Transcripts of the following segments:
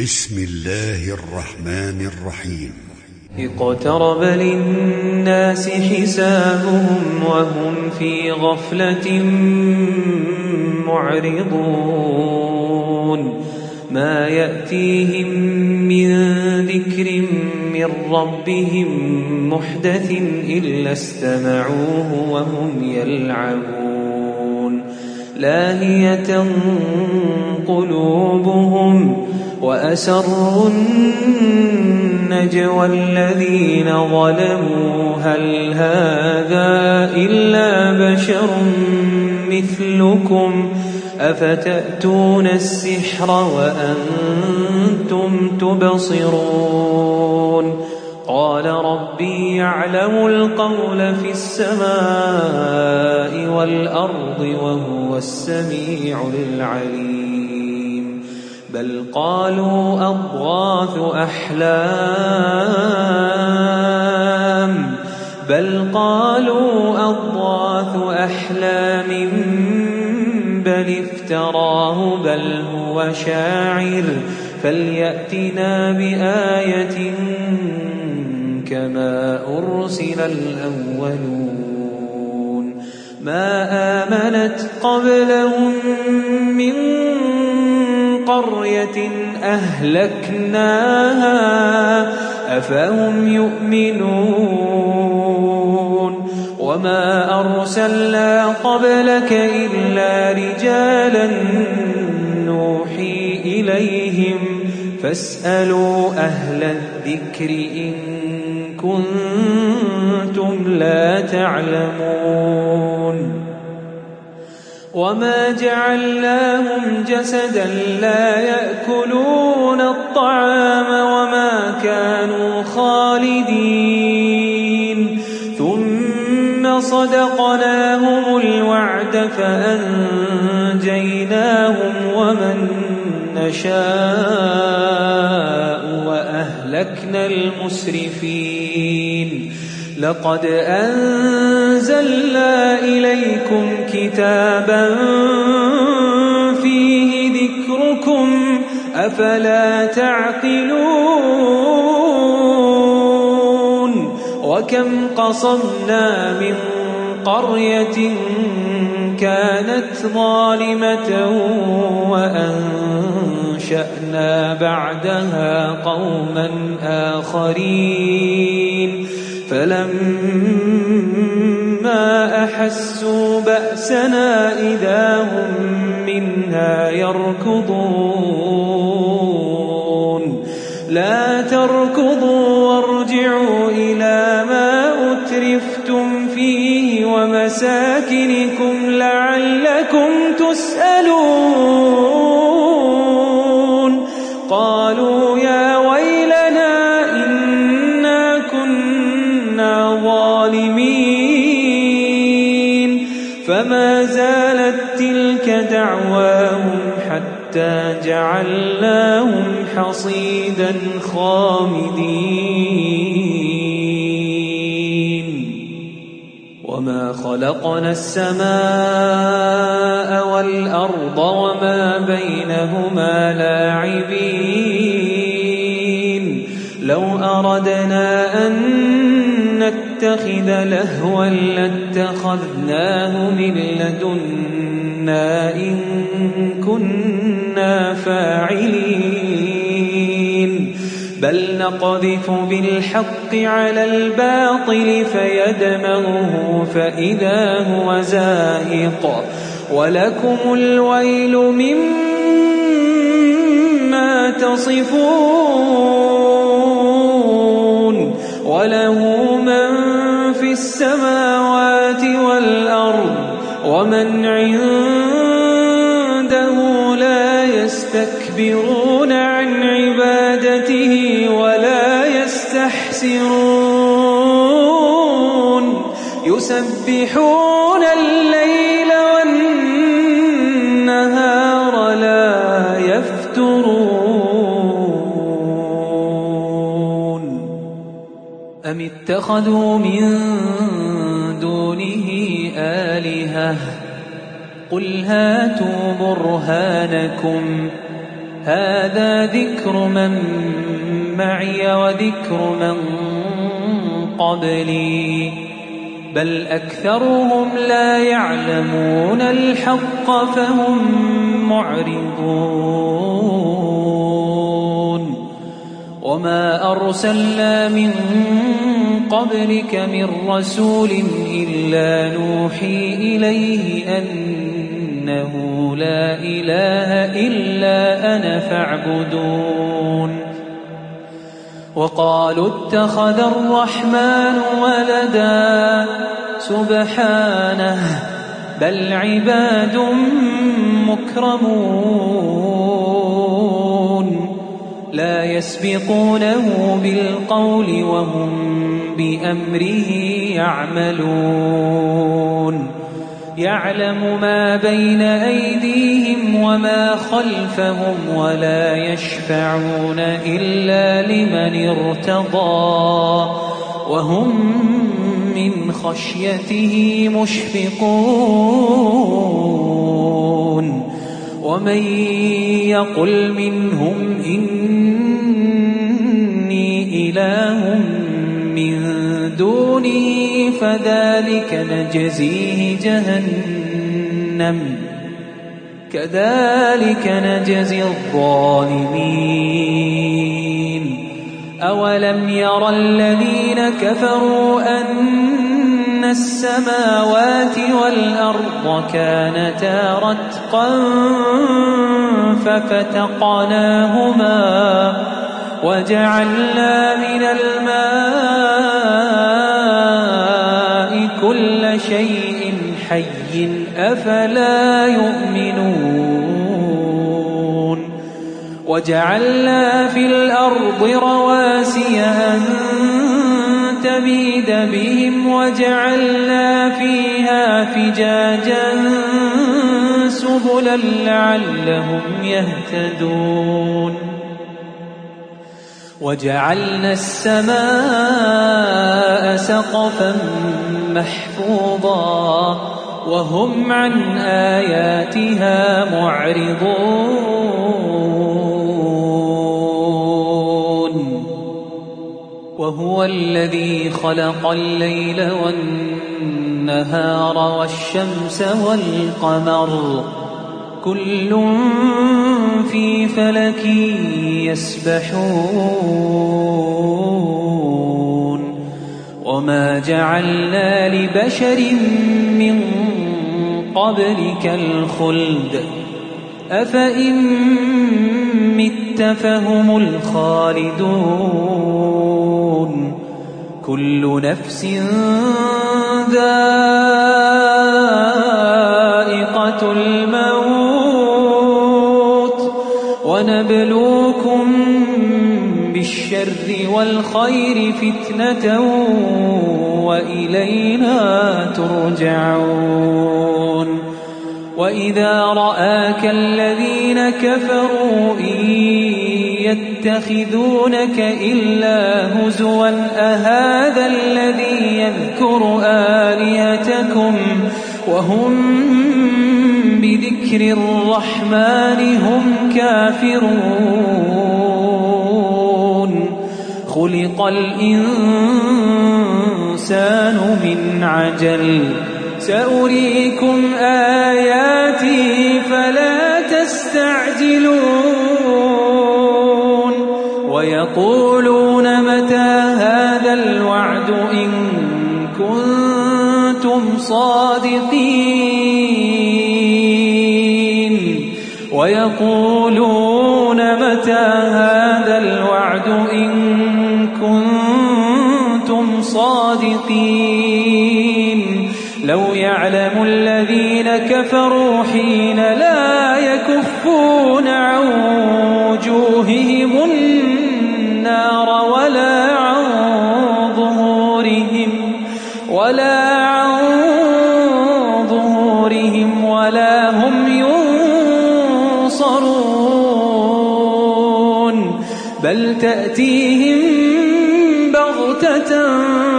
بسم الله الرحمن الرحيم. اقترب للناس حسابهم وهم في غفلة معرضون ما يأتيهم من ذكر من ربهم محدث إلا استمعوه وهم يلعبون لاهية قلوبهم وأسروا النجوى الذين ظلموا هل هذا إلا بشر مثلكم أفتأتون السحر وأنتم تبصرون قال ربي يعلم القول في السماء والأرض وهو السميع العليم بل قالوا أضغاث أحلام بل افتراه بل هو شاعر فليأتنا بآية كما أرسل الأولون ما آمنت قبلهم من قرية أهلكناها أفهم يؤمنون وما أرسلنا قبلك إلا رجالا نوحي إليهم فاسألوا أهل الذكر إن كنتم لا تعلمون وما جعلناهم جسدا لا يأكلون الطعام وما كانوا خالدين ثم صدقناهم الوعد فأنجيناهم ومن نشاء وأهلكنا المسرفين لقد أنزلنا إليكم كتابا فيه ذكركم أفلا تعقلون وكم قصمنا من قرية كانت ظالمة وأنشأنا بعدها قوما آخرين فلما أحسوا بأسنا إذا هم منها يركضون لا تركضوا وارجعوا إلى ما أترفتم فيه ومساكنكم لعلكم تسألون قالوا يا ويلنا إنا كنا ظالمين فما زالت تلك دعواهم حتى جعلناهم حصيدا خامدين وما خلقنا السماء والأرض وما بينهما لاعبين لو أردنا أن نتخذ لهوا لاتخذناه من لدنا إن كنا فاعلين بل نقذف بالحق على الباطل فيدمغه فإذا هو زاهق ولكم الويل مما تصفون وله من في السماوات والأرض ومن عنده لا يستكبرون عن عبادته ولا يستحسرون يسبحون الليل والنهار لا يفترون أم اتخذوا من دونه آلهة قل هاتوا برهانكم هذا ذكر من معي وذكر من قبلي بل أكثرهم لا يعلمون الحق فهم معرضون وما أرسلنا من قبلك من رسول إلا نوحي إليه أنه لا إله إلا أنا فاعبدون وقالوا اتخذ الرحمن ولدا سبحانه بل عباد مكرمون لا يسبقونه بالقول وهم بأمره يعملون يعلم ما بين أيديهم وما خلفهم ولا يشفعون إلا لمن ارتضى وهم من خشيته مشفقون ومن يقل منهم إني إله من دونه فذلك نجزيه جهنم كذلك نجزي الظالمين أولم يرى الذين كفروا أن السماوات والأرض كانتا رتقا ففتقناهما وجعلنا من الماء كل شيء حي أفلا يؤمنون وجعلنا في الأرض رواسي أن تميد بهم وجعلنا فيها فجاجا سبلا لعلهم يهتدون وجعلنا السماء سقفا محفوظا وهم عن آياتها معرضون وهو الذي خلق الليل والنهار والشمس والقمر كل في فلك يسبحون وما جعلنا لبشر من قبلك الخلد أفإن مت فهم الخالدون كل نفس ذائقة الموت ونبلوكم بالشر والخير فتنة وإلينا ترجعون وإذا رآك الذين كفروا إن يتخذونك إلا هزوا أهذا الذي يذكر آلهتكم وهم بذكر الرحمن هم كافرون خلق الإنسان من عجل سأريكم آياتي فلا تستعجلون ويقولون متى هذا الوعد إن كنتم صادقين ويقولون متى هذا الوعد إن كنتم صادقين لو يعلم الذين كفروا حين لا يكفون عن وجوههم النار ولا هم ينصرون بل تأتيهم بغتة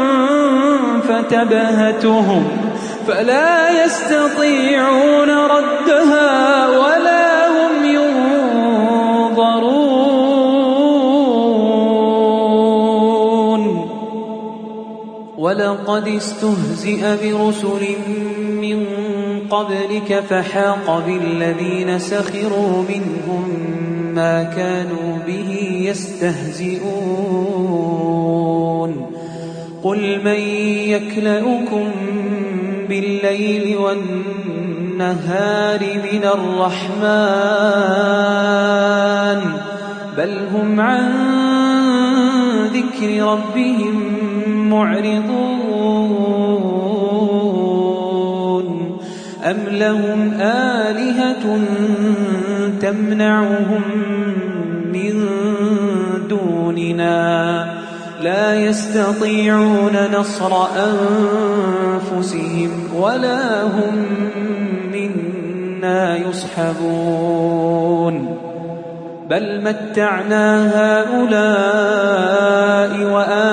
فتبهتهم فلا يستطيعون ردها ولا هم ينظرون ولقد استهزئ برسل من قبلك فحاق بالذين سخروا منهم ما كانوا به يستهزئون قل من يكلؤكم بالليل والنهار من الرحمن بل هم عن ذكر ربهم معرضون أم لهم آلهة تمنعهم من دوننا لا يستطيعون نصر أنفسهم ولا هم منا يصحبون بل متعنا هؤلاء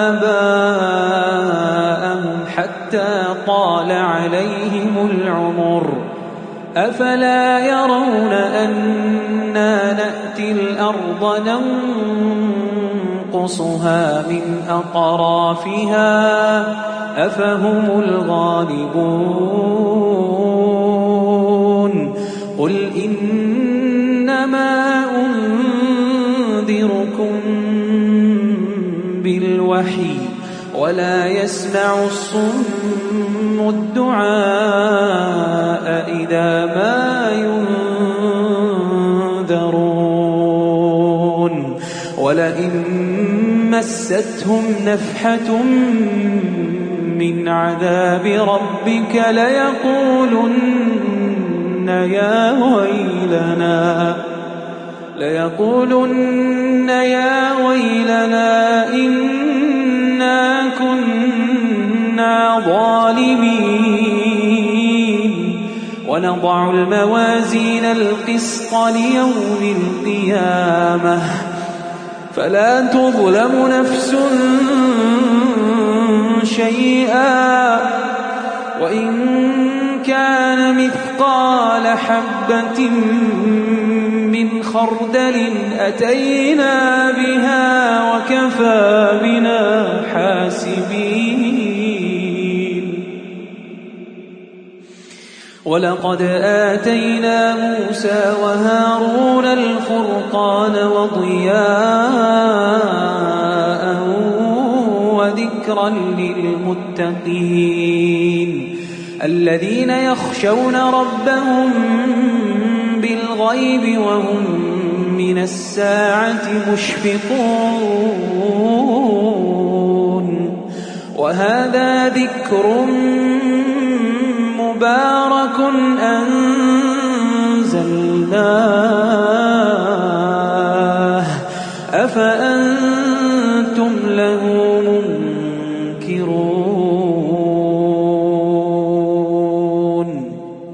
وآباءهم حتى طال عليهم العمر أفلا يرون أنا نأتي الأرض ننقصها من أطرافها أفهم الغالبون قل إنما أنذركم بالوحي ولا يسمع الصم الدعاء إذا ما ينذرون ولئن مستهم نفحة من عذاب ربك ليقولن يا ويلنا إنا كنا ظالمين ونضع الموازين القسط ليوم القيامة فلا تظلم نفس شيئا وإن كان مثقال حبة من خردل أتينا بها وكفى بنا حاسبين ولقد آتينا موسى وهارون الفرقان وضياء وذكرا للمتقين الذين يخشون ربهم بالغيب وهم من الساعة مشفقون وهذا ذكر مبارك أنزلناه أفأنتم له منكرون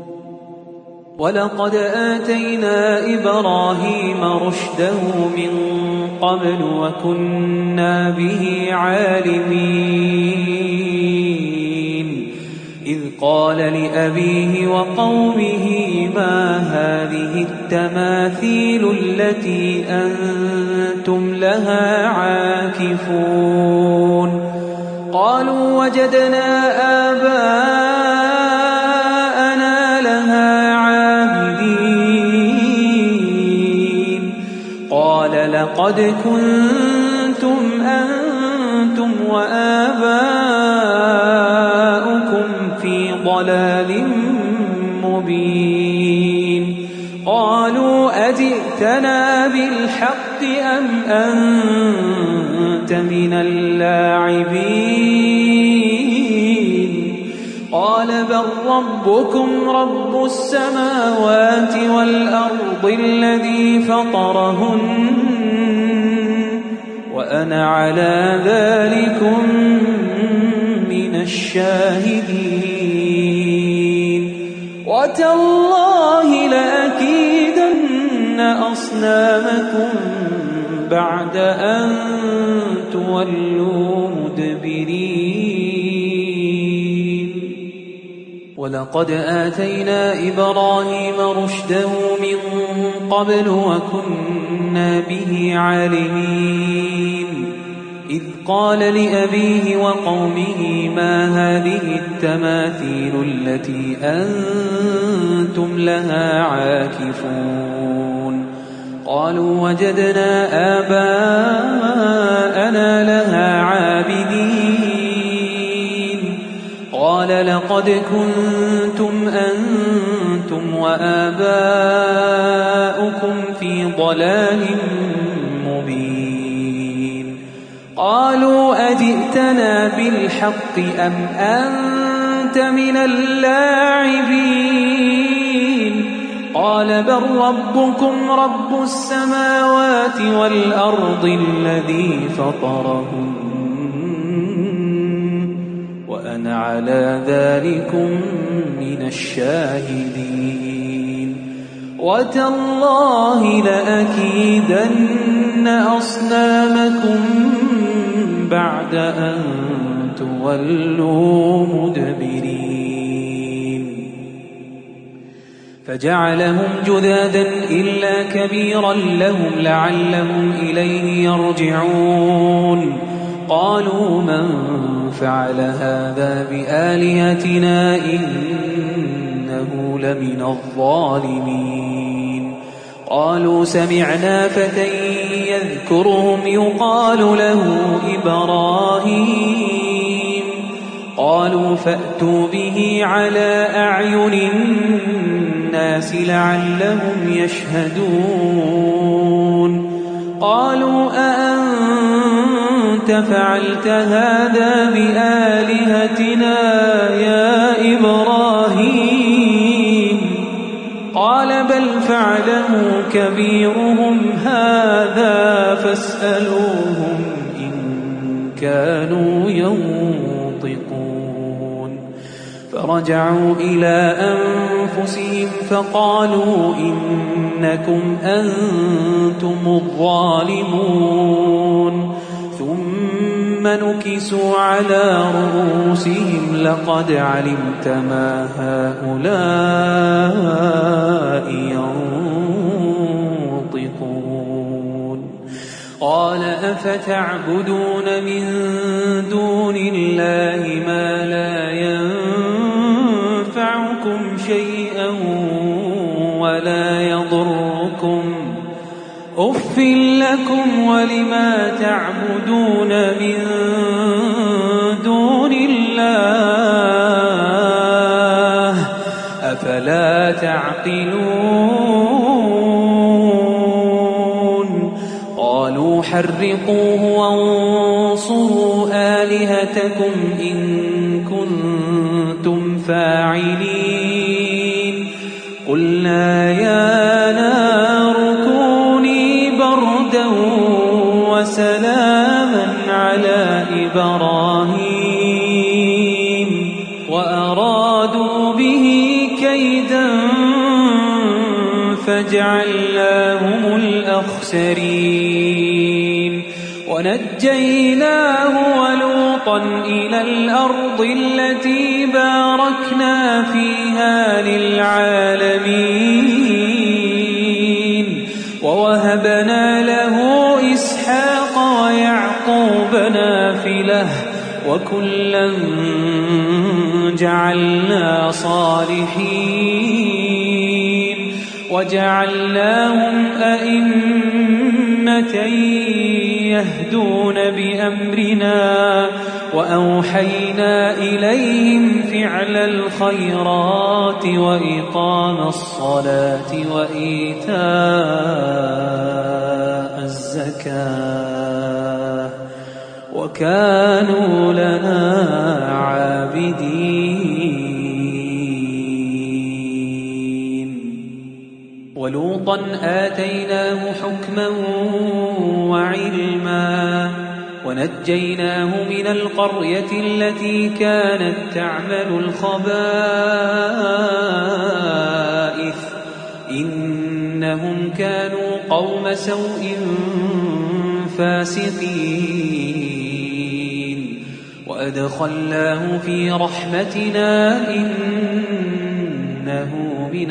ولقد آتينا إبراهيم رشده من قبل وكنا به عالمين إذ قال لأبيه وقومه ما هذه التماثيل التي أنتم لها عاكفون قالوا وجدنا آباءنا لها عابدين قال لقد كنتم أنتم وآباؤكم في ضلال مبين قالوا أجئتنا بالحق أم أنت من اللاعبين قال بل ربكم رب السماوات والأرض الذي فطرهن وأنا على ذلكم من الشاهدين وتالله لأكيدن أصنامكم بعد أن تولوا مدبرين ولقد آتينا إبراهيم رشده من قبل وكنا به عالمين إذ قال لأبيه وقومه ما هذه التماثيل التي أنتم لها عاكفون قالوا وجدنا آباءنا لها عابدين قال لقد كنتم أنتم وآباؤكم في ضلال مبين قالوا أجئتنا بالحق أم أنت من اللاعبين قال بل ربكم رب السماوات والأرض الذي فطرهن وأنا على ذلكم من الشاهدين وتالله لأكيدن أصنامكم بعد أن تولوا مدبرين فجعلهم جذاذا إلا كبيرا لهم لعلهم إليه يرجعون قالوا من فعل هذا بآلهتنا إنه لمن الظالمين قالوا سمعنا فتى يذكرهم يقال له إبراهيم قالوا فأتوا به على أعين الناس لعلهم يشهدون قالوا أأنت فعلت هذا بآلهتنا يا إبراهيم قال بل فعله كبيرهم هذا فاسألوهم إن كانوا ينطقون فرجعوا إلى أنفسهم فقالوا إنكم أنتم الظالمون ثم نكسوا على رؤوسهم لقد علمت ما هؤلاء ينطقون قال أفتعبدون من دون الله ما لا ينفعكم شيئا ولا يضركم أف لكم ولما تعبدون من دون الله أفلا تعقلون قالوا حرقوه وانصروا آلهتكم إن كنتم فاعلين قلنا يا نار كوني بردا وسلاما على إبراهيم وأرادوا به كيدا فجعلناهم الأخسرين ونجيناه ولوطا إلى الأرض التي باركنا فيها للعالمين ووهبنا له إسحاق ويعقوب نافلة وكلا جعلنا صالحين وجعلناهم أئمة يهدون بأمرنا وأوحينا إليهم فعل الخيرات وإقام الصلاة وإيتاء الزكاة وكانوا لنا عابدين ولوطا آتيناه حكما وعلما ونجيناه من القرية التي كانت تعمل الخبائث إنهم كانوا قوم سوء فاسقين وأدخلناه في رحمتنا إنه من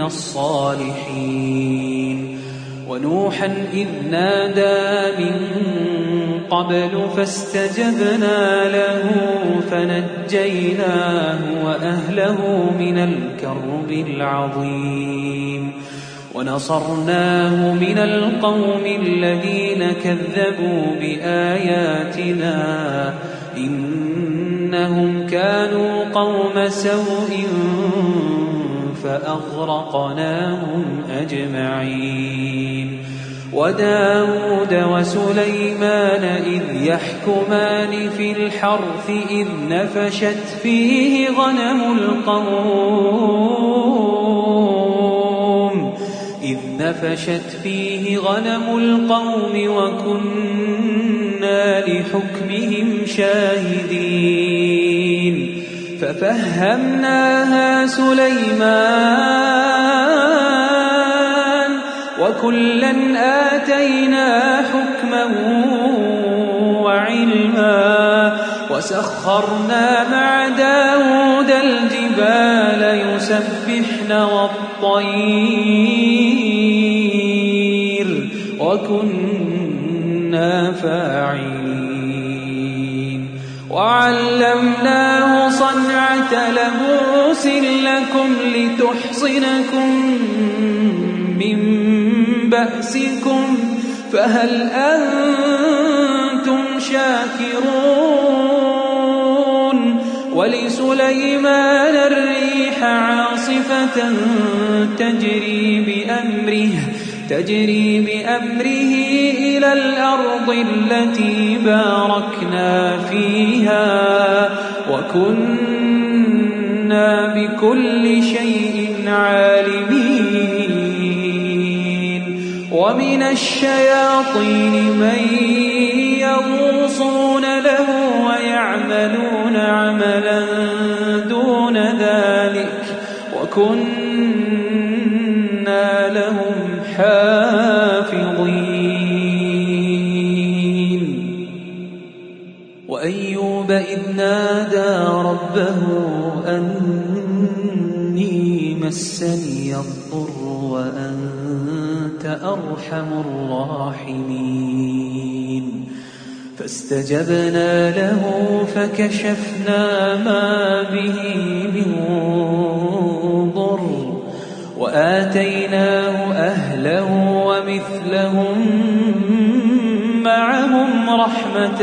الصالحين ونوحا إذ نادى من قبل فاستجبنا له فنجيناه وأهله من الكرب العظيم ونصرناه من القوم الذين كذبوا بآياتنا إنهم كانوا قوم سوء فأغرقناهم أجمعين وداود وسليمان إذ يحكمان في الحرث إذ نفشت فيه غنم القوم وكنا لحكمهم شاهدين ففهمناها سليمان وكلا آتينا حكما وعلما وسخرنا مع داود الجبال يسبحن والطير وكنا فاعلين وعلمناه صنعة لبوس لكم لتحصنكم من بأسكم فهل أنتم شاكرون ولسليمان الريح عاصفة تجري بأمره إلى الأرض التي باركنا فيها وكنا بكل شيء عالمين ومن الشياطين من يغوصون له ويعملون عملا دون ذلك وكنا لهم حافظين وأيوب إذ نادى ربه أني مسني الضر وأنت أرحم الراحمين فاستجبنا له فكشفنا ما به من ضر وآتيناه أهله ومثلهم معهم رحمة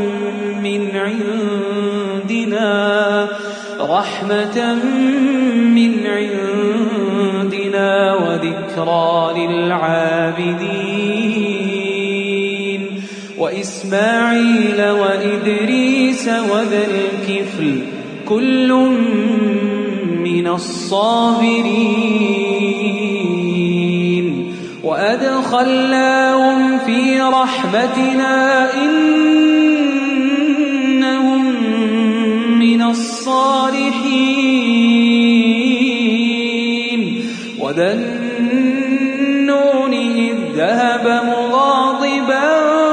من عندنا وذكرى للعابدين وإسماعيل وإدريس وذا الكفل كل من الصابرين وأدخلناهم في رحمتنا إنهم من الصالحين وذا النون إذ ذهب مغاضبا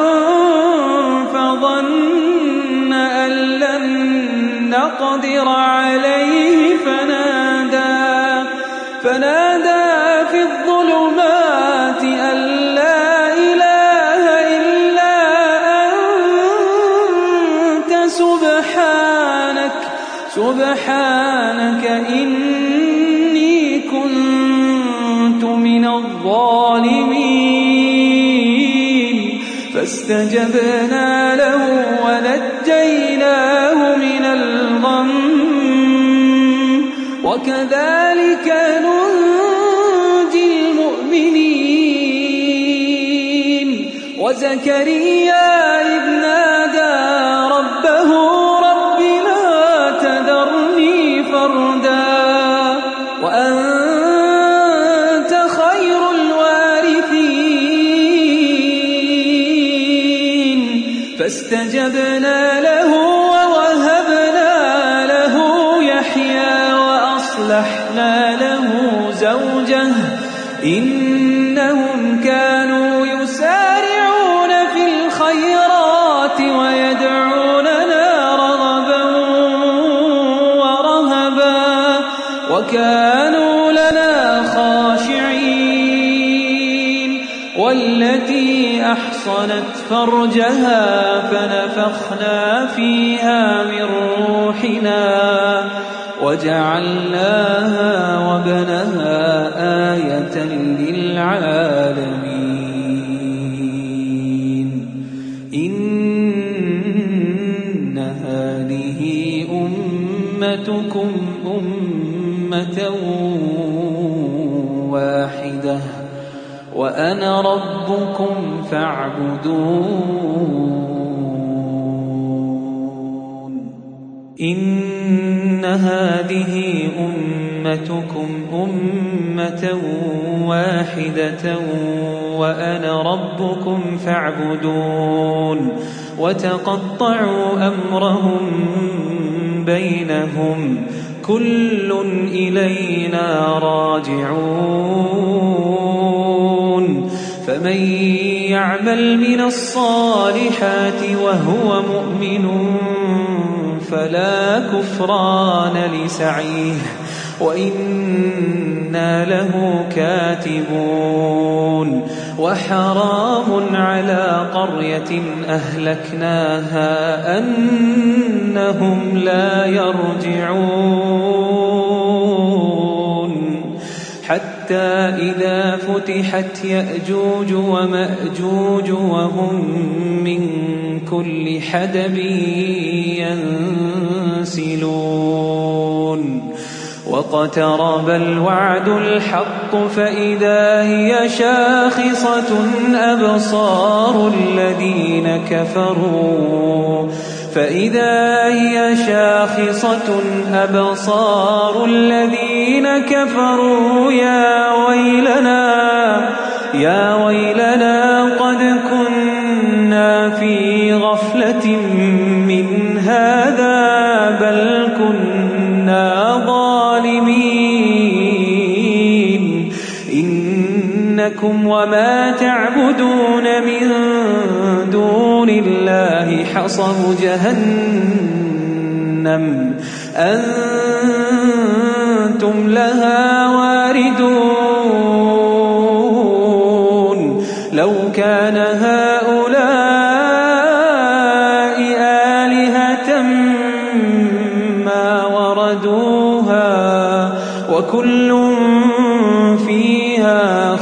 فظن أن لن نقدر عليه فنادى في الظلمات أن لا إله إلا أنت سبحانك إني كنت من الظالمين فاستجبنا له ونجيناه من الغم وكذلك ننجي المؤمنين وزكريا إذ نادى ربه رب لا تذرني فردا وأنت خير الوارثين فاستجبنا له ووهبنا له يحيى وأصلحنا له زوجه إنهم كانوا يسارعون في الخيرات ويدعوننا رغبا ورهبا وكانوا لنا خاشعين والتي أحصنت فرجها فنفخنا فيها من روحنا وجعلناها وابنها آية للعالمين إن هذه أمتكم أمة واحدة وأنا ربكم فاعبدون إن هذه أمتكم أمة واحدة وأنا ربكم فاعبدون وتقطعوا أمرهم بينهم كل إلينا راجعون فمن يعمل من الصالحات وهو مؤمن فلا كفران لسعيه وإنا له كاتبون وحرام على قرية أهلكناها أنهم لا يرجعون حتى إذا فتحت يأجوج ومأجوج وهم من كل حدب ينسلون واقترب الوعد الحق فإذا هي شاخصة أبصار الذين كفروا يا ويلنا قد كنا في غفلة من هذا بل كنا ظالمين إنكم وما تعبدون من دون الله حصب جهنم أنتم لها واردون لو كان هؤلاء آلهة ما وردوها وكل فيها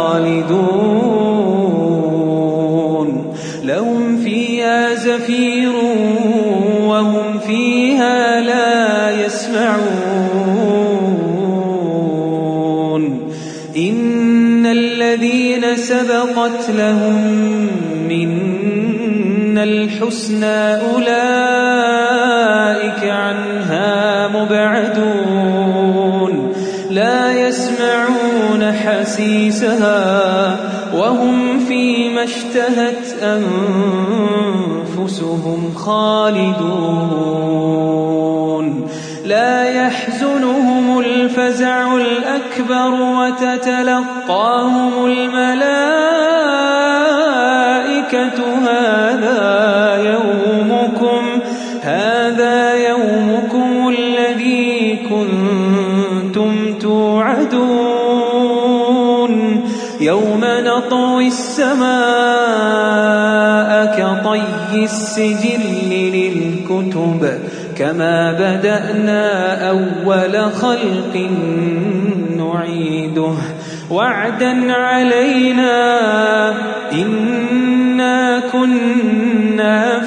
خالدون لهم فيها زفير وهم فيها لا يسمعون إن الذين سبقت لهم منا الحسنى أولئك عنها مبعدون لا يسمعون حسيسها وهم فيما اشتهت أنفسهم خالدون لا يحزنهم الفزع الأكبر وتتلقاهم الملائكة هذا يومكم الذي كنتم توعدون يوم نطوي السماء كطي السجل للكتب كما بدأنا أول خلق نعيده وعدا علينا إنا كنا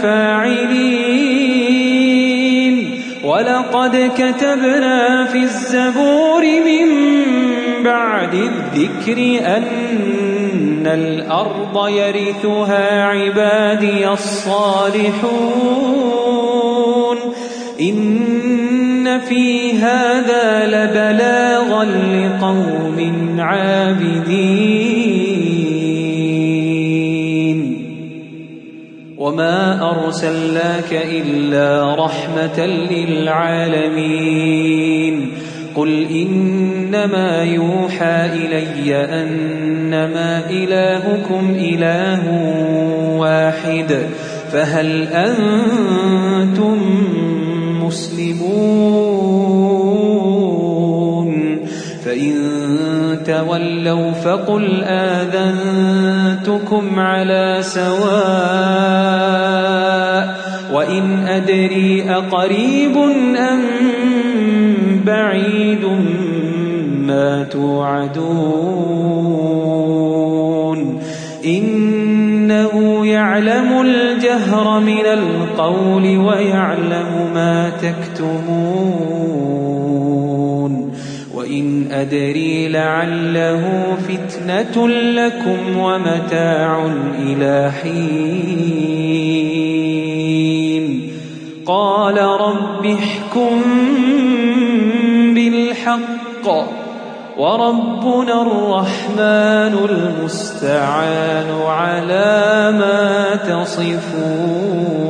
فاعلين ولقد كتبنا في الزبور من بعد الذكر أن الأرض يرثها عبادي الصالحون إن في هذا لبلاغا لقوم عابدين وما أرسلناك إلا رحمة للعالمين قل إنما يوحى إلي أنما إلهكم إله واحد فهل أنتم مسلمون فإن تولوا فقل آذنتكم على سواء وإن أدري أقريب أم بعيد ما توعدون إنه يعلم الجهر من القول ويعلم ما تكتمون وإن أدري لعله فتنة لكم ومتاع إلى حين قال رب احكم بالحق وربنا الرحمن المستعان على ما تصفون